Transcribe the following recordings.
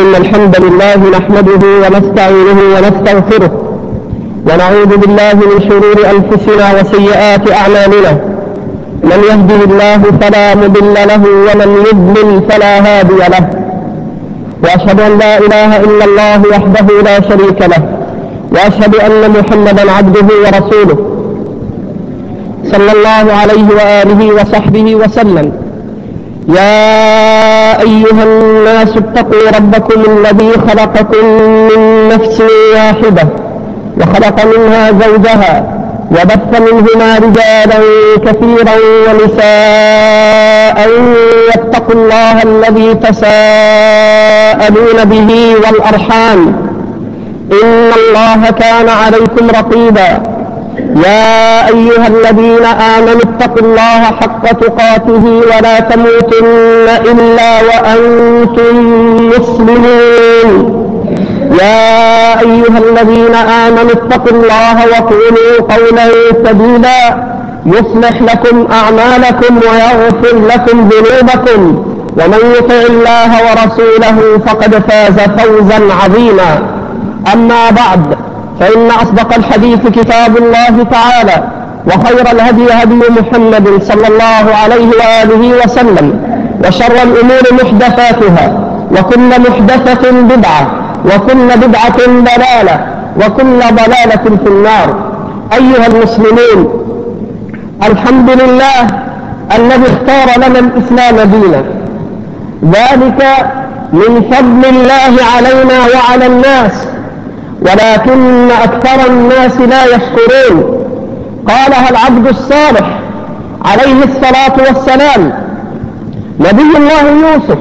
إن الحمد لله نحمده ونستعينه ونستغفره ونعوذ بالله من شرور أنفسنا وسيئات أعمالنا. من يهده الله فلا مضل له ومن يضلل فلا هادي له، وأشهد أن لا إله إلا الله وحده لا شريك له، وأشهد أن محمدا عبده ورسوله صلى الله عليه وآله وصحبه وسلم. يا أيها الناس اتقوا ربكم الذي خلقكم من نفس واحدة وخلق منها زوجها وبث منهما رجالا كثيرا ونساء، واتقوا الله الذي تساءلون به والأرحام إن الله كان عليكم رقيبا. يا أيها الذين آمنوا اتقوا الله حق تقاته ولا تموتن إلا وأنتم مسلمون. يا أيها الذين آمنوا اتقوا الله وقولوا قولا سديدا يصلح لكم أعمالكم ويغفر لكم ذنوبكم، ومن يطع الله ورسوله فقد فاز فوزا عظيما. أما بعد، فإن أصدق الحديث كتاب الله تعالى، وخير الهدي هدي محمد صلى الله عليه وآله وسلم، وشر الأمور محدثاتها، وكل محدثة بدعة، وكل بدعة ضلالة، وكل ضلالة في النار. أيها المسلمين، الحمد لله الذي اختار لنا الإسلام دينا، ذلك من فضل الله علينا وعلى الناس، ولكن أكثر الناس لا يشكرون. قالها العبد الصالح عليه الصلاة والسلام نبي الله يوسف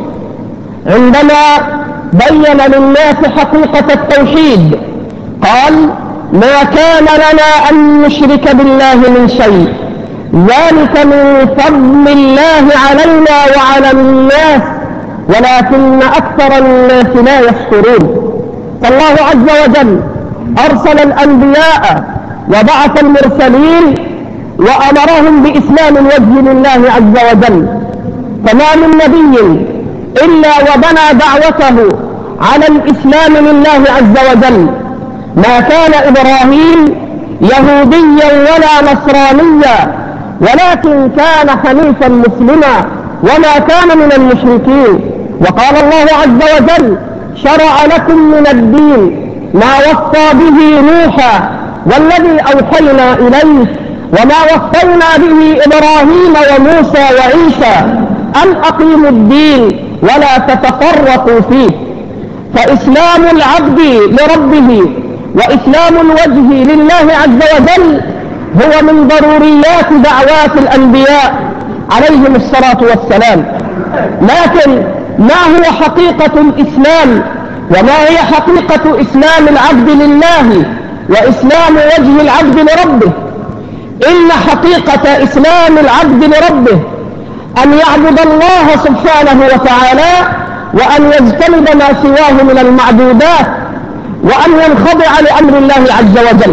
عندما بين للناس حقيقة التوحيد، قال: ما كان لنا أن نشرك بالله من شيء، ذلك من فضل الله علينا وعلى الناس ولكن أكثر الناس لا يشكرون. فالله عز وجل أرسل الأنبياء وبعث المرسلين وأمرهم بإسلام الوجه لله عز وجل، فما من نبي إلا وبنى دعوته على الإسلام لله عز وجل. ما كان إبراهيم يهوديا ولا نصرانيا، ولكن كان حنيفا مسلما وما كان من المشركين. وقال الله عز وجل: شرع لكم من الدين ما وصى به نوحا والذي أوحينا إليه وما وصينا به إبراهيم وموسى وعيسى أن أقيموا الدين ولا تتفرقوا فيه. فإسلام العبد لربه وإسلام الوجه لله عز وجل هو من ضروريات دعوات الأنبياء عليهم الصلاة والسلام. لكن ما هو حقيقة الإسلام، وما هي حقيقة إسلام العبد لله وإسلام وجه العبد لربه؟ إن حقيقة إسلام العبد لربه أن يعبد الله سبحانه وتعالى، وأن يجتنب ما سواه من المعبودات، وأن ينخضع لأمر الله عز وجل.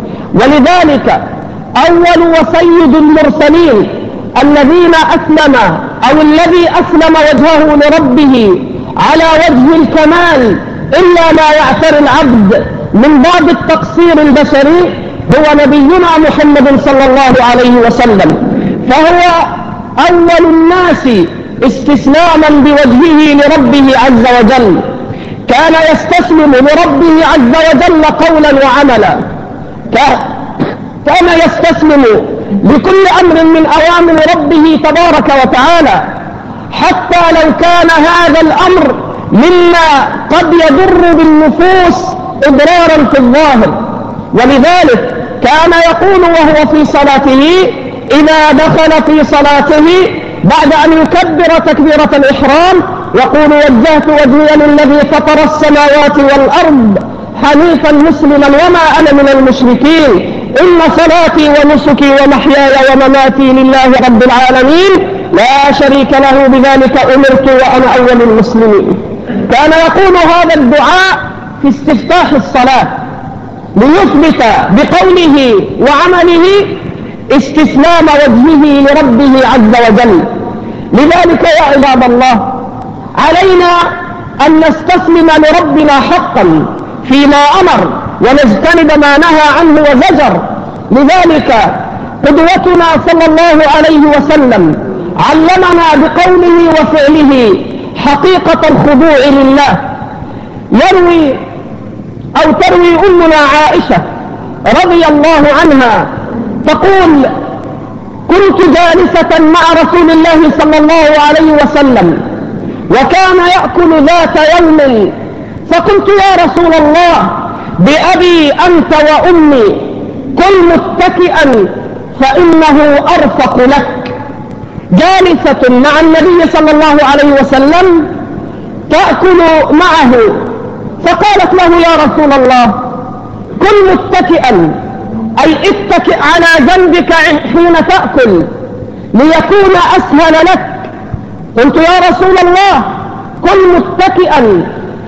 ولذلك أول وسيد المرسلين الذين أسلم أو الذي أسلم وجهه لربه على وجه الكمال إلا ما يعتري العبد من باب التقصير البشري هو نبينا محمد صلى الله عليه وسلم، فهو أول الناس استسلاما بوجهه لربه عز وجل. كان يستسلم لربه عز وجل قولا وعملا، كان يستسلم لكل أمر من أوامر ربه تبارك وتعالى، حتى لو كان هذا الأمر مما قد يضر بالنفوس إضرارا في الظاهر. ولذلك كان يقول وهو في صلاته إذا دخل في صلاته بعد أن يكبر تكبيرة الإحرام يقول: وجهت وجهي للذي فطر السماوات والأرض حنيفا مسلما وما أنا من المشركين، إن صلاتي ونسكي ومحياي ومماتي لله رب العالمين لا شريك له بذلك أمرت وأنا أول المسلمين. كان يقول هذا الدعاء في استفتاح الصلاة ليثبت بقوله وعمله استسلام وجهه لربه عز وجل. لذلك يا عباد الله، علينا أن نستسلم لربنا حقا فيما أمر ونجتنب ما نهى عنه وزجر. لذلك قدوتنا صلى الله عليه وسلم علمنا بقوله وفعله حقيقة الخضوع لله. تروي أمنا عائشة رضي الله عنها تقول: كنت جالسة مع رسول الله صلى الله عليه وسلم وكان يأكل ذات يوم، فقلت: يا رسول الله، بأبي أنت وأمي، كل متكئا فإنه أرفق لك. جالسة مع النبي صلى الله عليه وسلم تأكل معه، فقالت له: يا رسول الله، كل متكئا، أي اتكئ على جنبك حين تأكل ليكون أسهل لك. قلت: يا رسول الله، كل متكئا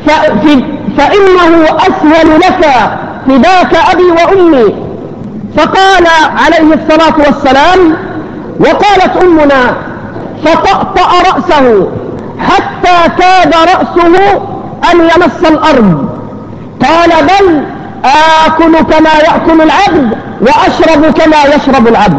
فإنه أسهل لك، فداك أبي وأمي. فقال عليه الصلاة والسلام: وقالت أمنا: فطأطأ رأسه حتى كاد رأسه أن يمس الأرض. قال: بل آكل كما يأكل العبد وأشرب كما يشرب العبد.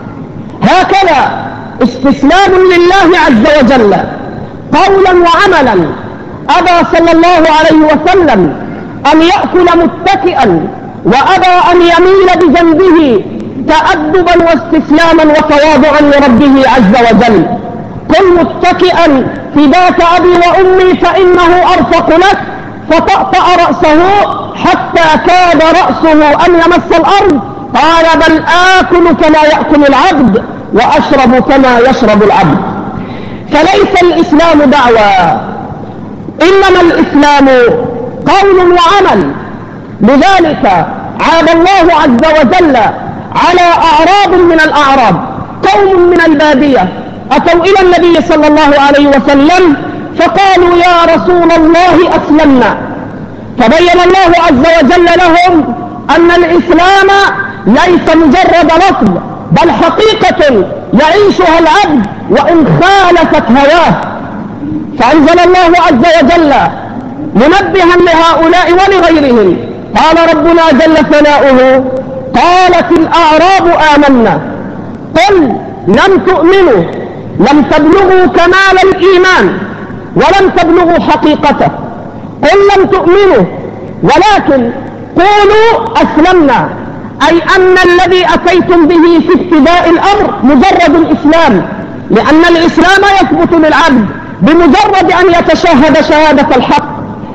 هكذا استسلام لله عز وجل قولا وعملا. أبى صلى الله عليه وسلم أن يأكل متكئا، وأبى أن يميل بجنبه تأدبا واستسلاما وتواضعا لربه عز وجل. كن متكئا فداك أبي وأمي فإنه أرفق لك. فطأطأ رأسه حتى كاد رأسه أن يمس الأرض. قال: بل آكل كما يأكل العبد وأشرب كما يشرب العبد. فليس الإسلام دعوى، إنما الإسلام قول وعمل. لذلك عاب الله عز وجل على أعراب من الأعراب، قوم من البادية أتوا إلى النبي صلى الله عليه وسلم فقالوا: يا رسول الله، أسلمنا. فبين الله عز وجل لهم أن الإسلام ليس مجرد لفظ، بل حقيقة يعيشها العبد وإن خالفت هواه. فأنزل الله عز وجل منبها لهؤلاء ولغيرهم، قال ربنا جل ثناؤه: قالت الأعراب آمنا، قل لم تؤمنوا، لم تبلغوا كمال الإيمان ولم تبلغوا حقيقته. قل لم تؤمنوا ولكن قولوا أسلمنا، أي أن الذي أتيتم به في ابتداء الأمر مجرد الإسلام، لأن الإسلام يثبت للعبد بمجرد أن يتشهد شهادة الحق.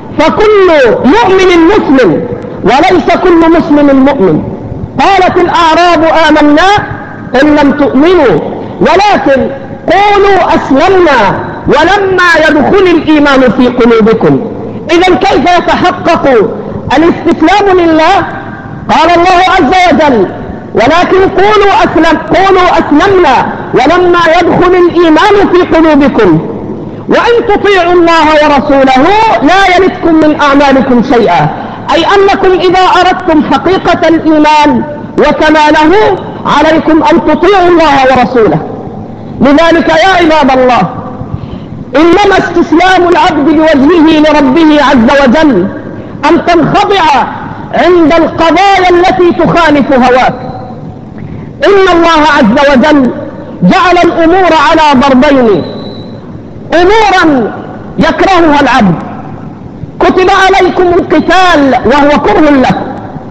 فكل مؤمن مسلم وليس كل مسلم مؤمن. قالت الأعراب آمنا، قل لم تؤمنوا ولكن قولوا أسلمنا ولما يدخل الإيمان في قلوبكم. إذن كيف يتحقق الاستسلام لله؟ قال الله عز وجل: ولكن قولوا أسلمنا ولما يدخل الإيمان في قلوبكم، وإن تطيعوا الله ورسوله لا يلتكم من أعمالكم شيئا. أي أنكم إذا أردتم حقيقة الإيمان وكماله عليكم أن تطيعوا الله ورسوله. لذلك يا عباد الله، إنما استسلام العبد بوجهه لربه عز وجل أن تنخضع عند القضايا التي تخالف هواك. إن الله عز وجل جعل الأمور على ضربين: أمورا يكرهها العبد، كتب عليكم القتال وهو كره لكم،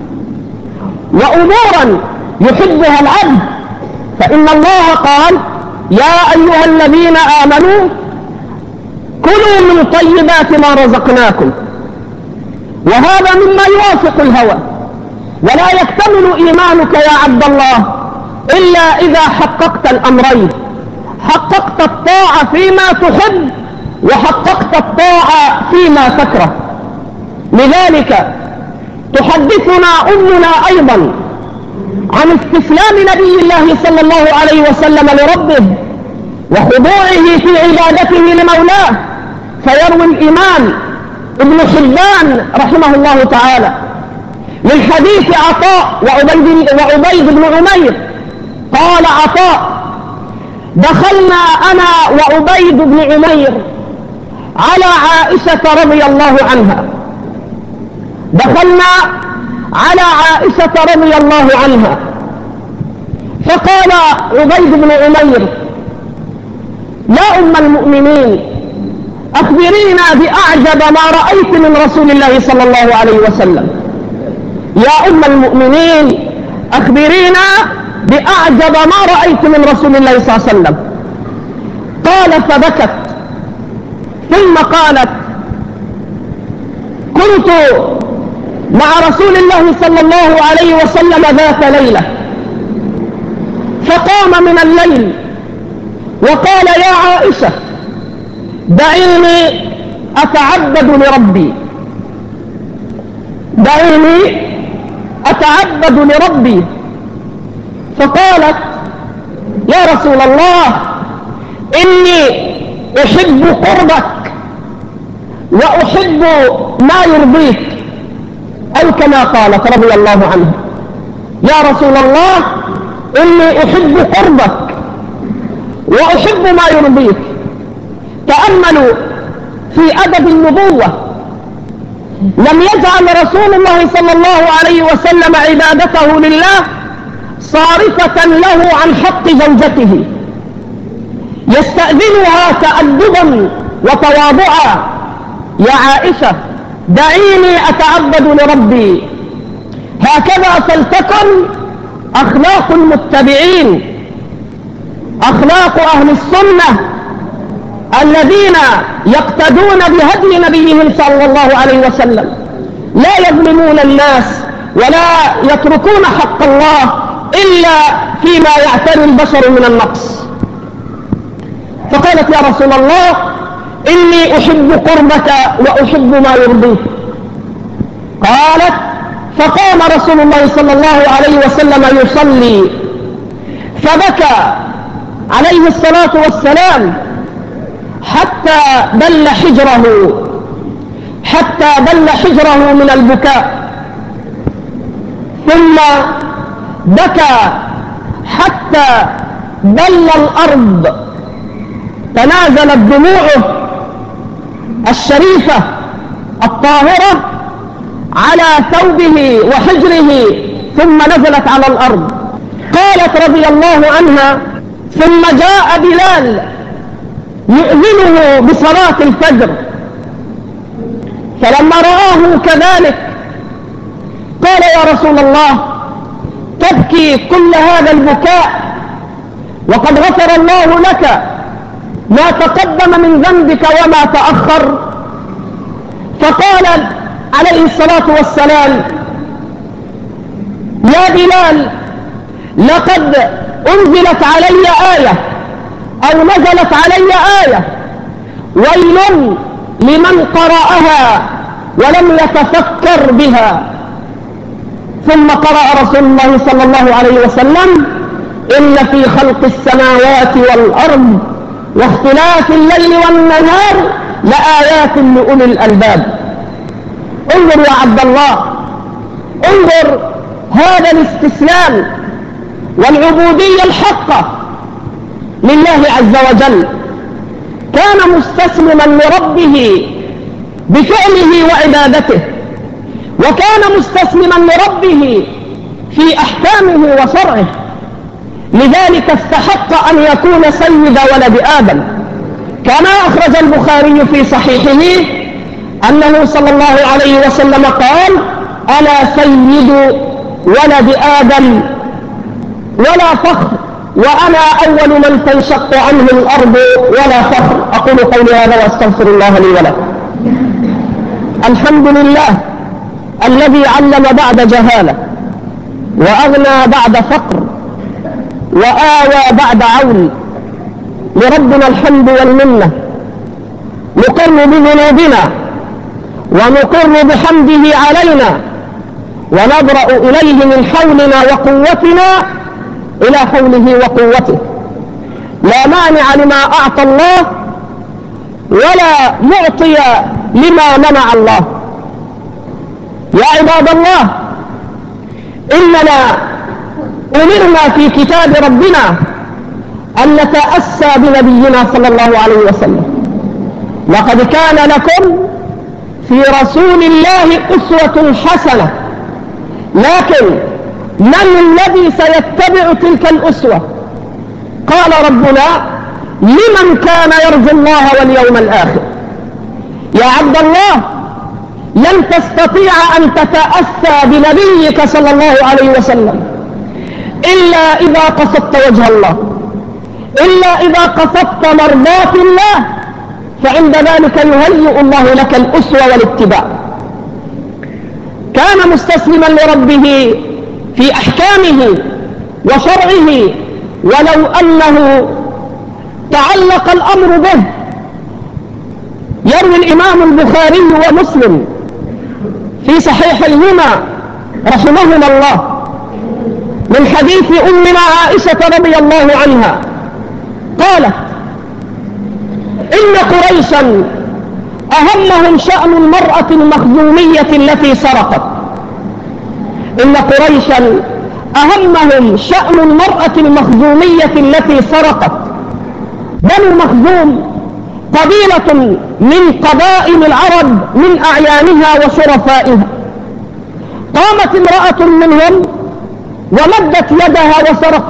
وأمورا يحبها العبد، فإن الله قال: يا أيها الذين آمنوا كلوا من طيبات ما رزقناكم. وهذا مما يوافق الهوى. ولا يكتمل إيمانك يا عبد الله إلا إذا حققت الأمرين: حققت الطاعة فيما تحب وحققت الطاعة فيما تكره. لذلك تحدثنا أمنا أيضا عن استسلام نبي الله صلى الله عليه وسلم لربه وخضوعه في عبادته لمولاه. فيروي الإمام ابن حبان رحمه الله تعالى من حديث عطاء وعبيد بن عمير قال عطاء: دخلنا أنا وعبيد بن عمير على عائشة رضي الله عنها. دخلنا على عائشة رضي الله عنها، فقال عبيد بن عمير: يا أم المؤمنين، أخبرينا بأعجب ما رأيت من رسول الله صلى الله عليه وسلم. يا أم المؤمنين، أخبرينا بأعجب ما رأيت من رسول الله صلى الله عليه وسلم. قال فبكت، ثم قالت: كنت مع رسول الله صلى الله عليه وسلم ذات ليلة، فقام من الليل وقال: يا عائشة، دعيني أتعبد لربي، دعيني أتعبد لربي. فقالت: يا رسول الله، إني أحب قربك وأحب ما يرضيك، أو كما قالت رضي الله عنها: يا رسول الله، إني أحب قربك وأحب ما يرضيك. تأملوا في أدب النبوة، لم يجعل رسول الله صلى الله عليه وسلم عبادته لله صارفة له عن حق زوجته، يستأذنها تأدبا وتواضعا: يا عائشة، دعيني أتعبد لربي. هكذا فلتكن أخلاق المتبعين، أخلاق أهل السنة الذين يقتدون بهدي نبيهم صلى الله عليه وسلم، لا يظلمون الناس ولا يتركون حق الله إلا فيما يعتري البشر من النقص. فقالت: يا رسول الله، إني أحب قربك وأحب ما يرضيك. قالت: فقام رسول الله صلى الله عليه وسلم يصلي، فبكى عليه الصلاة والسلام حتى بل حجره من البكاء، ثم بكى حتى بل الأرض، تنازلت دموعه الشريفة الطاهرة على ثوبه وحجره ثم نزلت على الأرض. قالت رضي الله عنها: ثم جاء بلال يؤذنه بصلاة الفجر، فلما رآه كذلك قال: يا رسول الله، تبكي كل هذا البكاء وقد غفر الله لك ما تقدم من ذنبك وما تأخر؟ فقال عليه الصلاة والسلام: يا بلال، لقد أنزلت علي آية أو نزلت علي آية، ويل لمن قرأها ولم يتفكر بها. ثم قرأ رسول الله صلى الله عليه وسلم: إن في خلق السماوات والأرض واختلاف الليل والنهار لآيات لأولي الألباب. انظر يا عبد الله، انظر هذا الاستسلام والعبودية الحقة لله عز وجل. كان مستسلما لربه بفعله وعبادته، وكان مستسلما لربه في أحكامه وشرعه، لذلك استحق أن يكون سيد ولد آدم. كما أخرج البخاري في صحيحه أنه صلى الله عليه وسلم قال: أنا سيد ولد آدم ولا فخر، وأنا أول من تنشق عنه الأرض ولا فخر. أقول قولي هذا وأستغفر الله لي ولكم. الحمد لله الذي علم بعد جهالة، وأغنى بعد فقر، وآوى بعد عون. لربنا الحمد والمنة، نقر بذنوبنا ونقر بحمده علينا، ونبرأ إليه من حولنا وقوتنا إلى حوله وقوته. لا مانع لما أعطى الله ولا معطي لما منع الله. يا عباد الله، إننا أمرنا في كتاب ربنا أن نتأسى بنبينا صلى الله عليه وسلم، لقد كان لكم في رسول الله أسوة حسنة، لكن من الذي سيتبع تلك الأسوة؟ قال ربنا: لمن كان يرجو الله واليوم الآخر. يا عبد الله، لن تستطيع أن تتأسى بنبيك صلى الله عليه وسلم إلا إذا قصدت وجه الله، إلا إذا قصدت مرضاة الله، فعند ذلك يهيئ الله لك الأسوة والاتباع. كان مستسلما لربه في أحكامه وشرعه، ولو أنه تعلق الأمر به. يروي الإمام البخاري ومسلم في صحيحيهما رحمهما الله من حديث أمنا عائشة رضي الله عنها قالت: إن قريشا أهمهم شأن المرأة المخزومية التي سرقت. إن قريشا أهمهم شأن المرأة المخزومية التي سرقت. بنو مخزوم قبيلة من قبائل العرب من أعيانها وشرفائها. قامت امرأة منهم ومدت يدها وسرقت،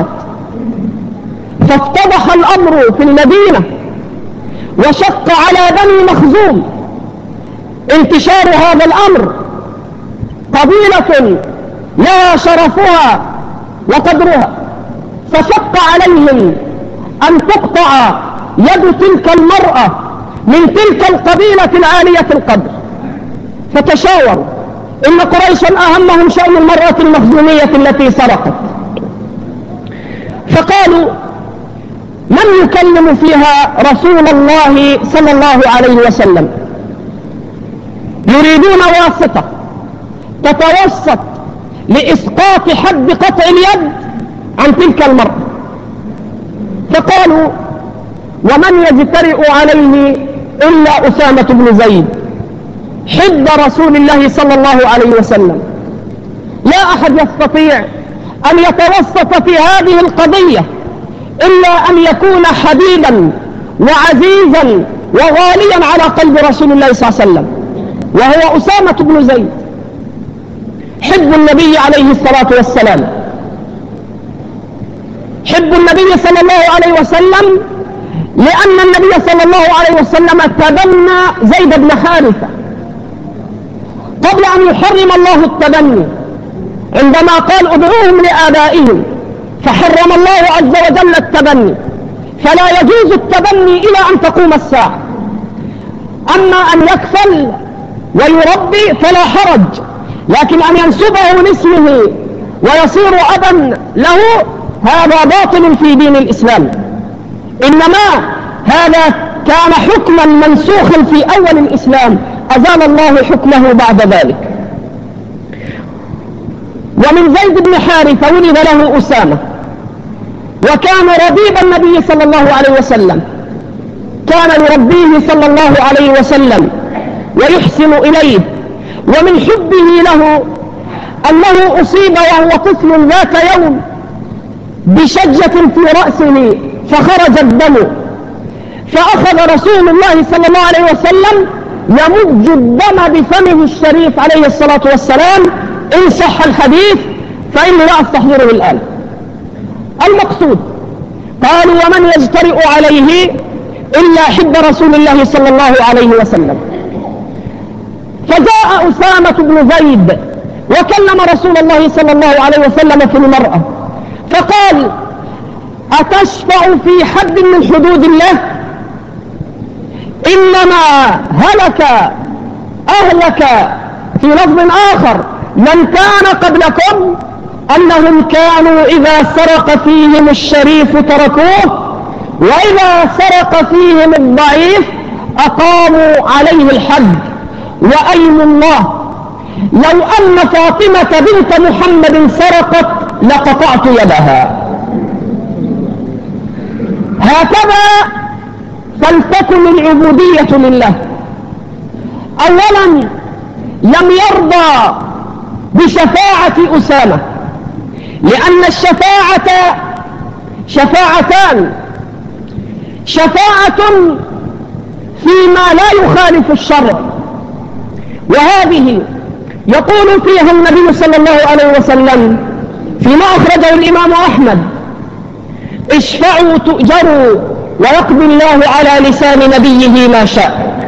فافتضح الأمر في المدينة وشق على بني مخزوم انتشار هذا الأمر. قبيلة لها شرفها وقدرها، فشق عليهم أن تقطع يد تلك المرأة من تلك القبيلة العالية القدر. فتشاوروا، إن قريشا أهمهم شأن المرأة المخزومية التي سرقت، فقالوا: من يكلم فيها رسول الله صلى الله عليه وسلم؟ يريدون واسطة تتوسط لإسقاط حد قطع اليد عن تلك المرأة. فقالوا: ومن يجترئ عليه إلا أسامة بن زيد حب رسول الله صلى الله عليه وسلم. لا أحد يستطيع أن يتوسط في هذه القضية إلا أن يكون حبيبا وعزيزا وغاليا على قلب رسول الله صلى الله عليه وسلم، وهو أسامة بن زيد حب النبي عليه الصلاة والسلام. حب النبي صلى الله عليه وسلم لأن النبي صلى الله عليه وسلم تبنى زيد بن حارثة قبل أن يحرم الله التبني، عندما قال: ادعوهم لآبائهم، فحرم الله عز وجل التبني، فلا يجوز التبني إلى أن تقوم الساعة. أما أن يكفل ويربي فلا حرج، لكن أن ينسبه لاسمه ويصير أبا له هذا باطل في دين الإسلام. إنما هذا كان حكما منسوخا في أول الإسلام، أزال الله حكمه بعد ذلك. ومن زيد بن حارثة ولد له أسامة، وكان ربيب النبي صلى الله عليه وسلم، كان يربيه صلى الله عليه وسلم ويحسن إليه. ومن حبه له أنه أصيب وهو طفل ذات يوم بشجة في رأسه فخرج الدم، فأخذ رسول الله صلى الله عليه وسلم يمج الدم بفمه الشريف عليه الصلاة والسلام، إن صح الحديث فإني لا أستحضره الآن. المقصود قالوا: ومن يجترئ عليه إلا حب رسول الله صلى الله عليه وسلم. فجاء أسامة بن زيد وكلم رسول الله صلى الله عليه وسلم في المرأة، فقال: أتشفع في حد من حدود الله؟ إنما أهلك في لفظ آخر من كان قبلكم أنهم كانوا إذا سرق فيهم الشريف تركوه، وإذا سرق فيهم الضعيف أقاموا عليه الحد. وأيم الله لو أن فاطمة بنت محمد سرقت لقطعت يدها. هكذا فلتكن العبودية لله. أولا لم يرضى بشفاعة أسامة، لأن الشفاعة شفاعتان: شفاعة فيما لا يخالف الشرع، وهذه يقول فيها النبي صلى الله عليه وسلم فيما أخرجه الإمام أحمد: اشفعوا تؤجروا ويقضي الله على لسان نبيه ما شاء.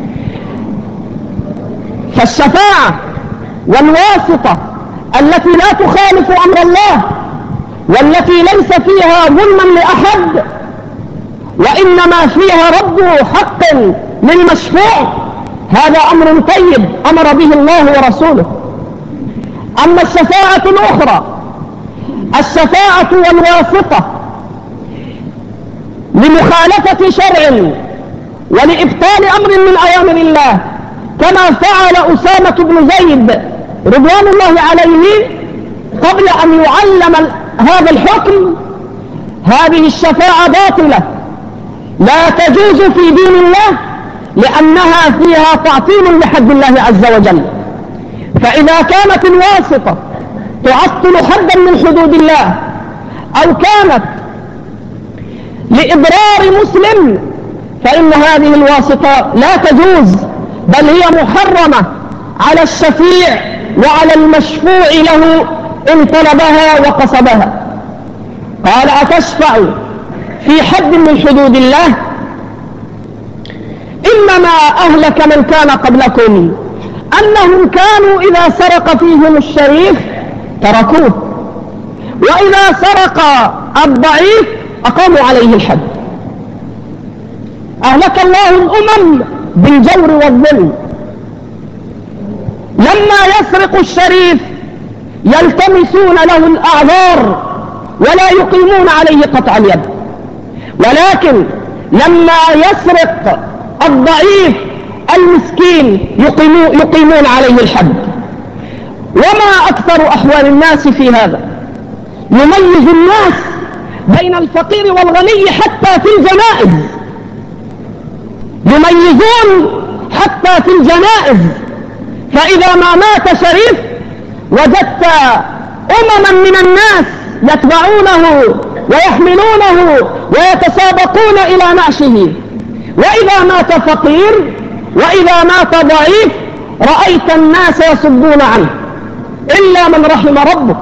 فالشفاعة والواسطة التي لا تخالف أمر الله والتي ليس فيها ظلما لأحد وإنما فيها رد حق للمشفوع، هذا أمر طيب أمر به الله ورسوله. أما الشفاعة الأخرى، الشفاعة والواسطة لمخالفة شرع ولإبطال أمر من أوامر الله، كما فعل أسامة بن زيد رضوان الله عليه قبل أن يعلم هذا الحكم، هذه الشفاعة باطلة لا تجوز في دين الله، لأنها فيها تعطيل لحد الله عز وجل. فإذا كانت الواسطة تعطل حدا من حدود الله أو كانت لإضرار مسلم، فإن هذه الواسطة لا تجوز، بل هي محرمة على الشفيع وعلى المشفوع له إن طلبها وقصدها. قال: أتشفع في حد من حدود الله؟ إنما أهلك من كان قبلكم أنهم كانوا إذا سرق فيهم الشريف تركوه، وإذا سرق الضعيف أقاموا عليه الحد. أهلك الله الأمم بالجور والظلم. لما يسرق الشريف يلتمسون له الأعذار ولا يقيمون عليه قطع اليد، ولكن لما يسرق الضعيف المسكين يقيمون عليه الحد. وما أكثر أحوال الناس في هذا، يميز الناس بين الفقير والغني حتى في الجنائز، يميزون حتى في الجنائز. فإذا ما مات شريف وجدت أمما من الناس يتبعونه ويحملونه ويتسابقون إلى نعشه، وإذا مات فقير وإذا مات ضعيف رأيت الناس يصدون عنه إلا من رحم ربه.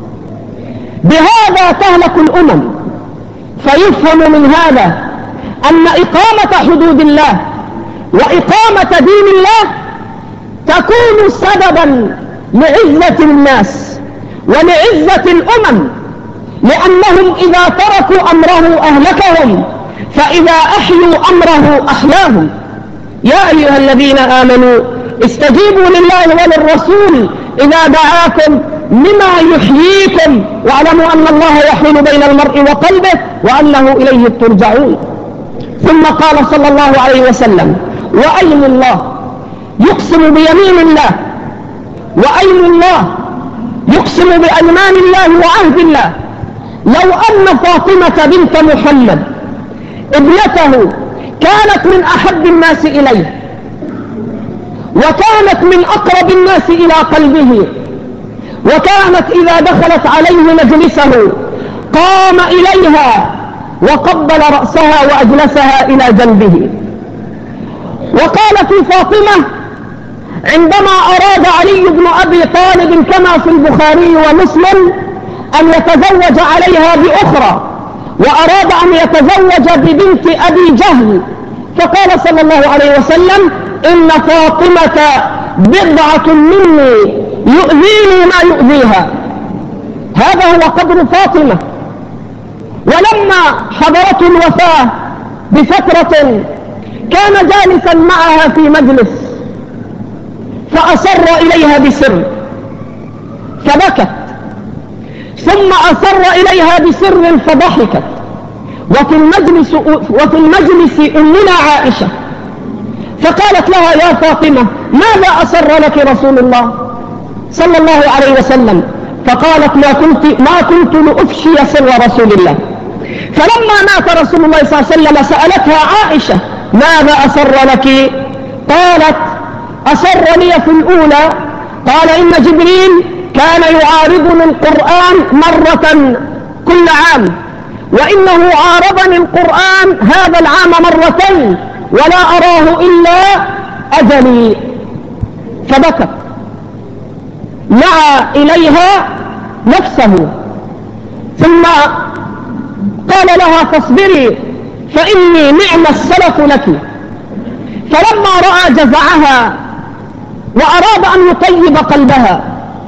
بهذا تهلك الأمم. فيفهم من هذا أن إقامة حدود الله وإقامة دين الله تكون سببا لعزة الناس ولعزة الأمم، لأنهم إذا تركوا أمره أهلكهم، فإذا أحيوا أمره أحياهم. يا أيها الذين آمنوا استجيبوا لله وللرسول إذا دعاكم لما يحييكم واعلموا أن الله يحول بين المرء وقلبه وأنه إليه ترجعون. ثم قال صلى الله عليه وسلم: وأيم الله يقسم بيمين الله، وأيم الله يقسم بأيمان الله وعهد الله، لو أن فاطمة بنت محمد ابنته كانت من أحب الناس إليه وكانت من أقرب الناس إلى قلبه، وكانت إذا دخلت عليه مجلسه قام إليها وقبل رأسها وأجلسها إلى جنبه. وقال في فاطمة عندما أراد علي بن أبي طالب كما في البخاري ومسلم أن يتزوج عليها بأخرى، وأراد أن يتزوج ببنت أبي جهل، فقال صلى الله عليه وسلم: إن فاطمة بضعة مني يؤذيني ما يؤذيها. هذا هو قدر فاطمة. ولما حضرته الوفاة بفترة كان جالسا معها في مجلس فأصر إليها بسر فبكت، ثم أصر إليها بسر فضحكت. وفي المجلس أمنا عائشة، فقالت لها: يا فاطمة ماذا أصر لك رسول الله صلى الله عليه وسلم؟ فقالت: ما كنت لأفشي سر رسول الله. فلما مات رسول الله صلى الله عليه وسلم سألتها عائشة: ماذا أصر لك؟ قالت: أصر لي في الأولى قال إن جبريل كان يعارضني القرآن مرة كل عام، وإنه عارضني القرآن هذا العام مرتين، ولا أراه إلا أجلي. فبكت، نعى إليها نفسه، ثم قال لها فاصبري فإني نعم السلف لك. فلما رأى جزعها وأراد أن يطيب قلبها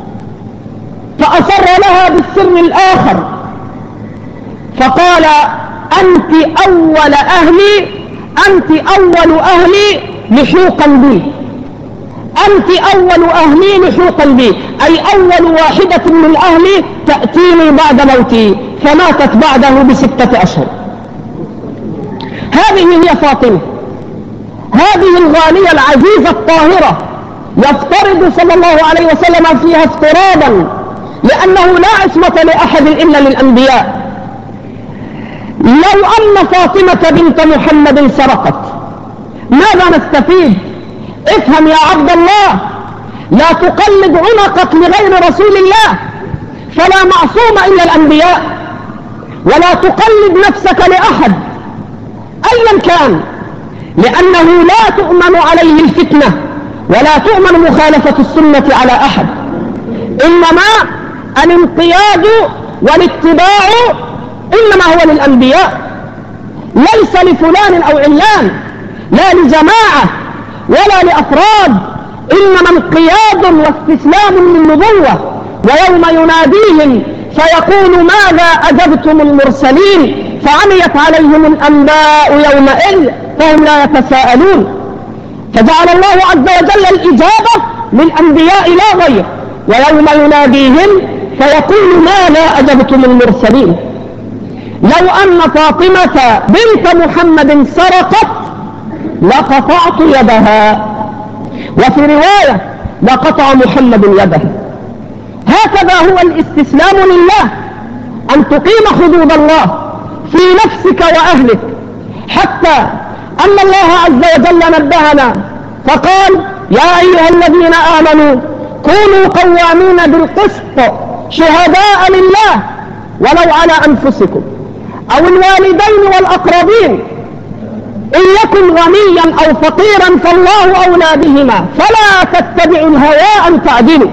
فأصر لها بالسر الآخر، فقال أنت أول أهلي لحوقا بي، أنت أول أهلي لحوقا بي، أي أول واحدة من أهلي تأتيني بعد موتي. فماتت بعده ب6 أشهر. هذه هي فاطمة، هذه الغالية العزيزة الطاهرة، يفترض صلى الله عليه وسلم فيها افتراضا، لأنه لا عصمة لأحد إلا للأنبياء. لو أن فاطمة بنت محمد سرقت ماذا نستفيد؟ افهم يا عبد الله، لا تقلد عنقك لغير رسول الله، فلا معصوم إلا الأنبياء، ولا تقلد نفسك لأحد أيا كان، لأنه لا تؤمن عليه الفتنة ولا تؤمن مخالفة السنة على أحد، إنما الانقياد والاتباع إنما هو للأنبياء، ليس لفلان أو علان، لا لجماعة ولا لأفراد، إنما انقياد واستسلام للنبوة. ويوم يناديهم فيقول ماذا أجبتم المرسلين فعميت عليهم الأنباء يومئذ فهم لا يتساءلون. فجعل الله عز وجل الإجابة للأنبياء لا غير. ويوم يناديهم فيقول ماذا أجبتم المرسلين. لو أن فاطمة بنت محمد سرقت لقطعت يدها، وفي رواية لقطع محمد يده. هكذا هو الاستسلام لله، أن تقيم حدود الله في نفسك وأهلك، حتى أن الله عز وجل نبهنا فقال يا أيها الذين آمنوا كونوا قوامين بالقسط شهداء لله ولو على أنفسكم أو الوالدين والأقربين، إن يكن غنيا أو فقيرا فالله أولى بهما فلا تتبعوا الهوى أن تعدلوا.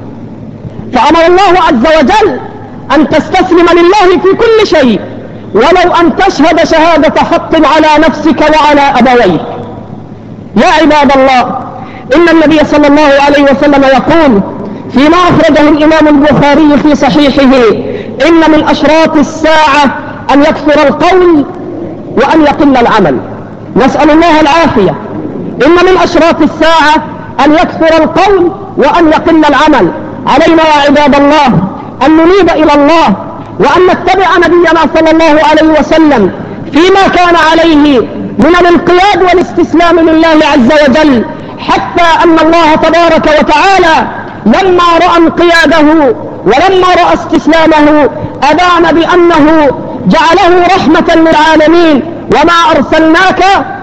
فأمر الله عز وجل أن تستسلم لله في كل شيء، ولو أن تشهد شهادة حق على نفسك وعلى أبويك. يا عباد الله، إن النبي صلى الله عليه وسلم يقول فيما أخرجه الإمام البخاري في صحيحه إن من أشراط الساعة أن يكثر القول وأن يقل العمل. نسأل الله العافية. إن من أشراط الساعة أن يكثر القول وأن يقل العمل. علينا يا عباد الله أن ننيب إلى الله وأن نتبع نبينا صلى الله عليه وسلم فيما كان عليه من الانقياد والاستسلام لله عز وجل، حتى أن الله تبارك وتعالى لما رأى انقياده ولما رأى استسلامه أبان بأنه جعله رحمة للعالمين. وما أرسلناك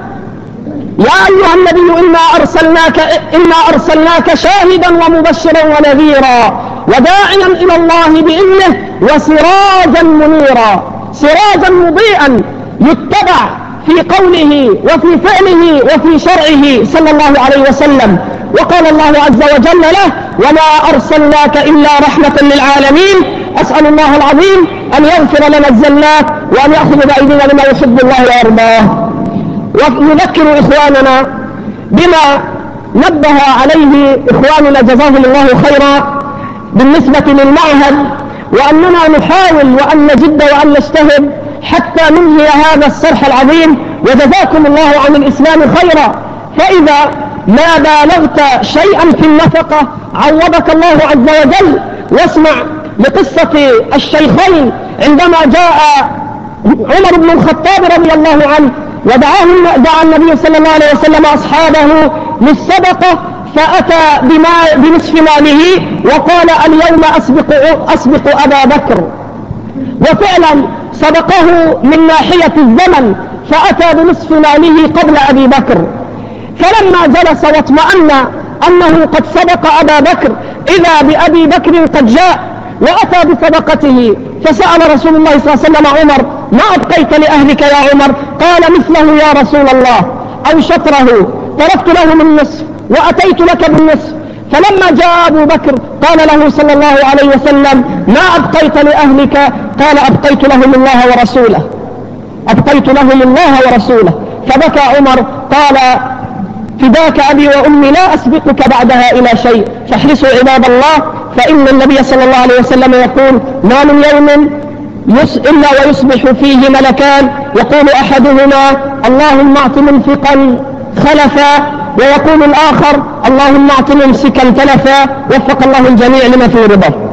يا أيها النبي إنا أرسلناك شاهدا ومبشرا ونذيرا وداعيا إلى الله بإذنه وسراجا منيرا، سراجا مضيئا يتبع في قوله وفي فعله وفي شرعه صلى الله عليه وسلم. وقال الله عز وجل له وما أرسلناك إلا رحمة للعالمين. أسأل الله العظيم أن يغفر لنا الزلات وأن يأخذ بأيدينا لما يحب الله ويرضاه. ونذكر إخواننا بما نبه عليه إخواننا جزاهم الله خيرا بالنسبة للمعهد، وأننا نحاول وأن نجد وأن نجتهد حتى ننهي هذا الصرح العظيم، وجزاكم الله عن الإسلام خيرا. فإذا ما بالغت شيئا في النفقة عوضك الله عز وجل. واسمع لقصة الشيخين عندما جاء عمر بن الخطاب رضي الله عنه ودعا النبي صلى الله عليه وسلم أصحابه للصدقة، فأتى بنصف ماله وقال اليوم أسبق أبا بكر، وفعلا سبقه من ناحية الزمن فأتى بنصف ماله قبل أبي بكر. فلما جلس واطمأن أنه قد سبق أبا بكر إذا بأبي بكر قد جاء وأتى بصدقته، فسأل رسول الله صلى الله عليه وسلم عمر ما أبقيت لأهلك يا عمر؟ قال مثله يا رسول الله، أو شطره تركت لهم النصف وأتيت لك بالنصف. فلما جاء أبو بكر قال له صلى الله عليه وسلم ما أبقيت لأهلك؟ قال أبقيت لهم الله ورسوله، أبقيت لهم الله ورسوله. فبكى عمر قال فداك أبي وأمي لا أسبقك بعدها إلى شيء. فاحرصوا عباد الله، فإن النبي صلى الله عليه وسلم يقول ما من يوم إلا ويصبح فيه ملكان يقول أحدهما اللهم اعط منفقا خلفا، ويقول الآخر اللهم اعط ممسكا تلفا. وفق الله الجميع لما فيه رضاه.